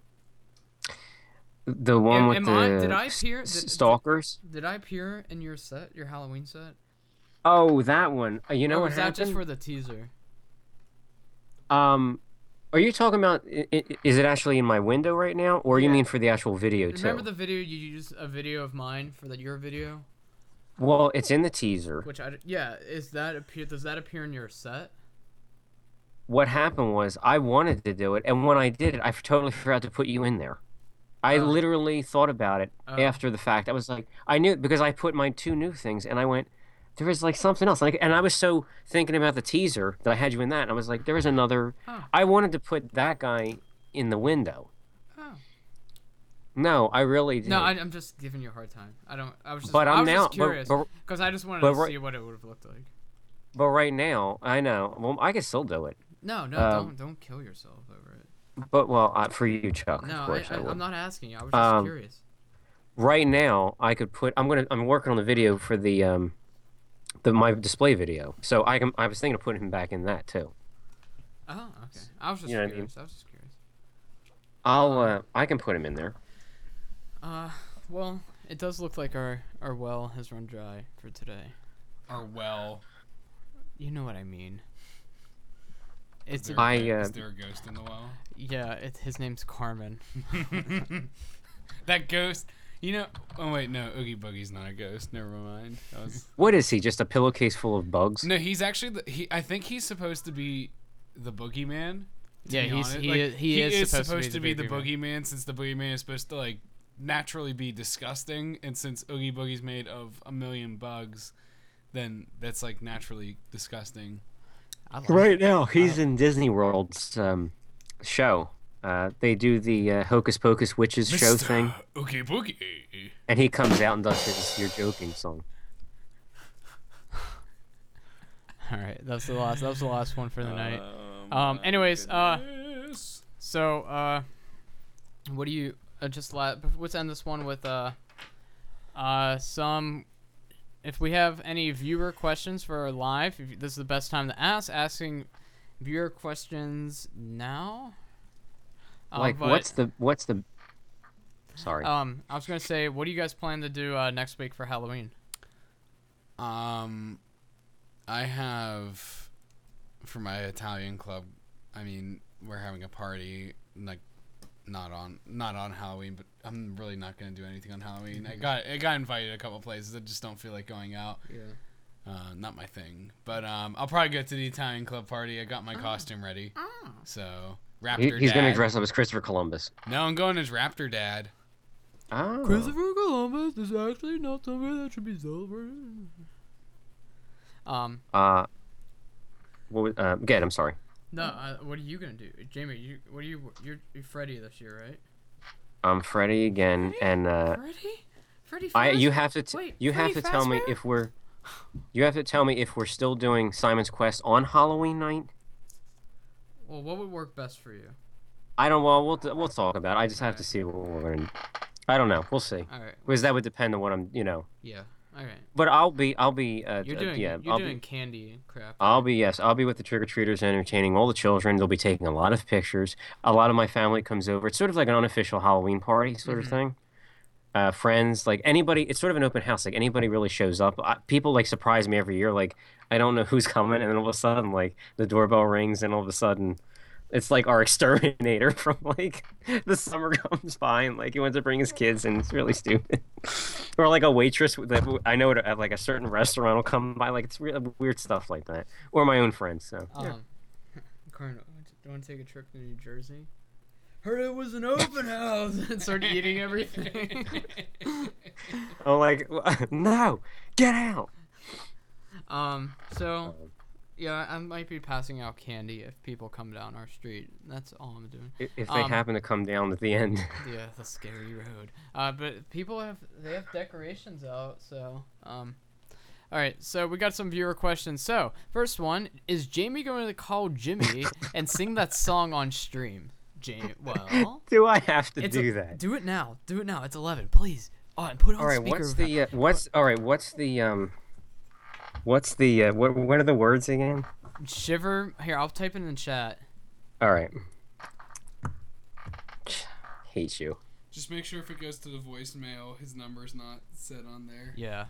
The one with Did the I appear? stalkers. Did I appear in your set, your Halloween set? Oh, that one. You know Or what was that happened? just for the teaser? Are you talking about? Is it actually in my window right now, or you Yeah. mean for the actual video too? Remember the video you used a video of mine for your video? Well, it's in the teaser. Which does that appear in your set? What happened was I wanted to do it, and when I did it, I totally forgot to put you in there. I Oh. literally thought about it Oh. after the fact. I was like, I knew because I put my two new things, and I went, there is like something else. Like, and I was so thinking about the teaser that I had you in that, and I was like, there is another. Huh. I wanted to put that guy in the window. Oh. No, I really did. No, I'm just giving you a hard time. I don't. I was just. But I I'm was now. just curious But because I just wanted but to right- see what it would have looked like. right now, I know. Well, I can still do it. No, don't kill yourself over it. But well, for you, Chuck, No, of course I would. I'm not asking you. I was just curious. Right now, I could put. I'm working on the video for my display video, so I was thinking of putting him back in that too. Oh, okay. I was just You know what I curious. I was just curious. I can put him in there. Well, it does look like our well has run dry for today. Or well. You know what I mean. It's Is a, there, is there a ghost in the well? yeah. His name's Carmen. That ghost. Oh wait, no. Oogie Boogie's not a ghost. Never mind. That was. What is he? Just a pillowcase full of bugs? No, he's actually I think he's supposed to be the boogeyman. to Yeah, be he's- honest. he Like, is- he is supposed to be the boogeyman. boogeyman since the boogeyman is supposed to like naturally be disgusting, and since Oogie Boogie's made of a million bugs, then that's like naturally disgusting. I like Right now, he's in Disney World's show. They do the Hocus Pocus Witches show thing, Oogie Boogie. and he comes out and does his "You're Joking" song. All right, that was the last one for the night. Oh Anyways, goodness. so what do you let's end this one with some. If we have any viewer questions for our live, this is the best time to asking viewer questions now. Like, but, what's the? Sorry. I was gonna say, what do you guys plan to do next week for Halloween? I have for my Italian club. I mean, we're having a party like not on Halloween, but I'm really not gonna do anything on Halloween. I got invited a couple places. I just don't feel like going out. Yeah. Not my thing. But I'll probably go to the Italian club party. I got my costume ready. So Raptor He's Dad. gonna dress up as Christopher Columbus. No, I'm going as Raptor Dad. Oh. Christopher Columbus is actually not something that should be celebrated. Get. I'm sorry. No, what are you gonna do, Jamie? You're Freddy this year, right? I'm Freddy again, and Freddy. you have to Wait, you have Freddy to tell me Fazbear? if we're you have to tell me if we're still doing Simon's Quest on Halloween night. Well, what would work best for you? I don't. Well, we'll talk about it. I just have to see what we're gonna. I don't know. We'll see. All right. Because that would depend on what I'm. Yeah. All right. But I'll be. You're doing. Yeah. You're I'll doing be. candy and crap. I'll be. Yes. I'll be with the trick or treaters, entertaining all the children. They'll be taking a lot of pictures. A lot of my family comes over. It's sort of like an unofficial Halloween party sort of thing. friends, like anybody. It's sort of an open house. Like anybody really shows up. People like surprise me every year. Like I don't know who's coming, and then all of a sudden, like the doorbell rings, and all of a sudden, it's like our exterminator from like the summer comes by, and like he wants to bring his kids, and it's really stupid. Or like a waitress that I know at like a certain restaurant will come by. Like it's weird stuff like that. Or my own friends. So yeah. Carmen, do you want to take a trip to New Jersey? Heard it was an open house and started eating everything. I'm like, no, get out. So, yeah, I might be passing out candy if people come down our street. That's all I'm doing. If they happen to come down at the end. Yeah, the scary road. But people have decorations out, so all right, so we got some viewer questions. So, first one, is Jamie going to call Jimmy and sing that song on stream? Jamie, well, Do I have to do that? Do it now. Do it now. It's 11, please. Oh, and put it on All right, speaker. what are the words again? Shiver. Here, I'll type it in the chat. All right. Hate you. Just make sure if it goes to the voicemail, his number's not set on there. Yeah.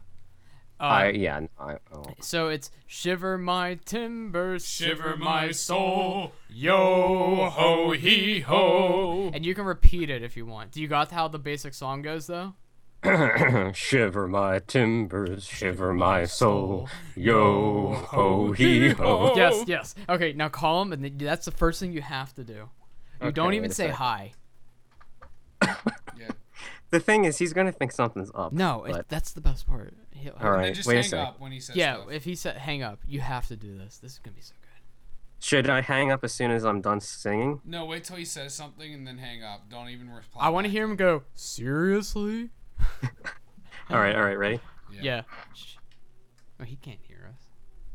So it's shiver my timbers, shiver my soul, yo ho hee ho. And you can repeat it if you want. Do you got how the basic song goes though? Shiver my timbers, shiver my soul, yo ho hee ho. Yes. Okay, now call him, and that's the first thing you have to do. You Okay, don't wait even a say second. hi. Yeah. The thing is, he's gonna think something's up. No, but- that's the best part. All right, Then just wait a hang sec. up when he says Yeah, stuff. if he said hang up, you have to do this. This is gonna be so good. Should I hang up as soon as I'm done singing? No, wait till he says something and then hang up. Don't even reply. I want to back. hear him go, seriously? All right, ready? Yeah. Shh. Oh, he can't hear us.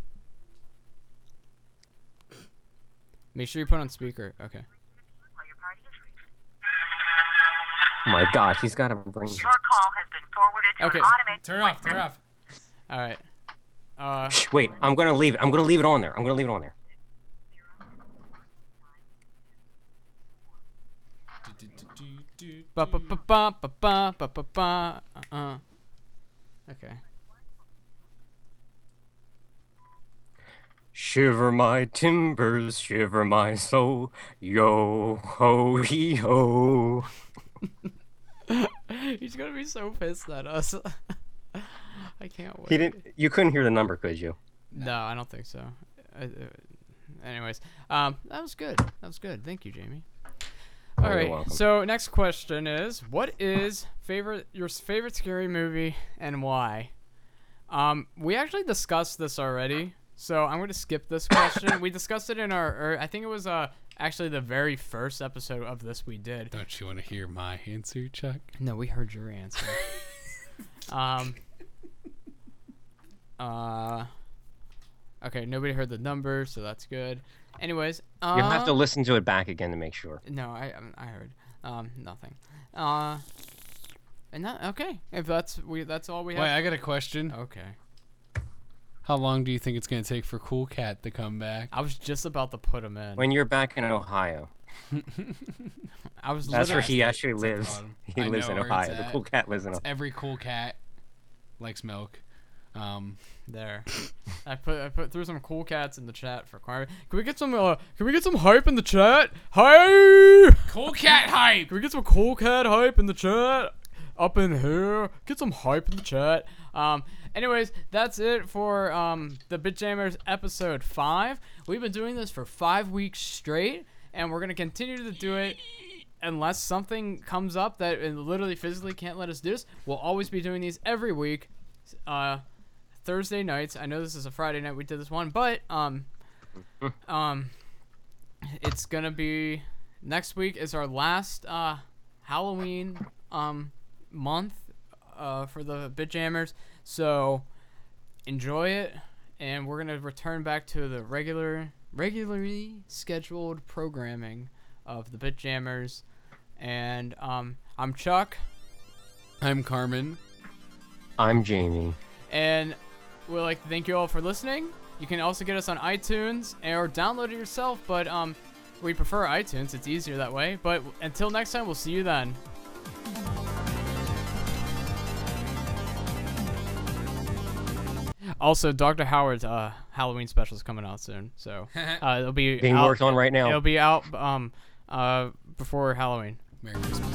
Make sure you put on speaker. Okay. Oh my God, he's gotta bring. Your call has been forwarded to Okay. an automated Turn it off. Turn it off. All right. Shh, wait, I'm gonna leave it. I'm gonna leave it on there. Ba ba ba ba ba ba ba ba ba. Okay. Shiver my timbers, shiver my soul, yo ho hee ho. He's gonna be so pissed at us. I can't wait. He didn't. You couldn't hear the number, could you? No, I don't think so. Anyways, that was good. That was good. Thank you, Jamie. All you're right. welcome. So next question is, what is your favorite scary movie and why? We actually discussed this already, so I'm going to skip this question. We discussed it in our, I think it was actually the very first episode of this we did. Don't you want to hear my answer, Chuck? No, we heard your answer. Okay, nobody heard the number, so that's good. Anyways, You'll have to listen to it back again to make sure. No, I heard nothing. And that okay. If that's all we have. Wait, I got a question. Okay. How long do you think it's gonna take for Cool Cat to come back? I was just about to put him in. When you're back in Ohio, I was. that's where literally- he actually lives. bottom. He I lives know in where it's Ohio. The at. cool cat lives in Ohio. Every cool cat likes milk. There. I put threw some cool cats in the chat for Carmen. Can we get some hype in the chat? Hype! Cool Cat hype. Can we get some cool cat hype in the chat? Up in here. Get some hype in the chat. Anyways, that's it for the BitJammers episode 5. We've been doing this for 5 weeks straight, and we're gonna continue to do it unless something comes up that literally physically can't let us do this. We'll always be doing these every week. Thursday nights. I know this is a Friday night we did this one, but it's gonna be next week is our last Halloween month for the BitJammers. So enjoy it, and we're gonna return back to the regularly scheduled programming of the BitJammers. And I'm Chuck, I'm Carmen. I'm Jamie. and we'd like to thank you all for listening. You can also get us on iTunes or download it yourself, but we prefer iTunes. It's easier that way. But until next time, we'll see you then. Also, Dr. Howard's Halloween special is coming out soon, so it'll be Being out, worked on right now. It'll be out before Halloween. Merry Christmas.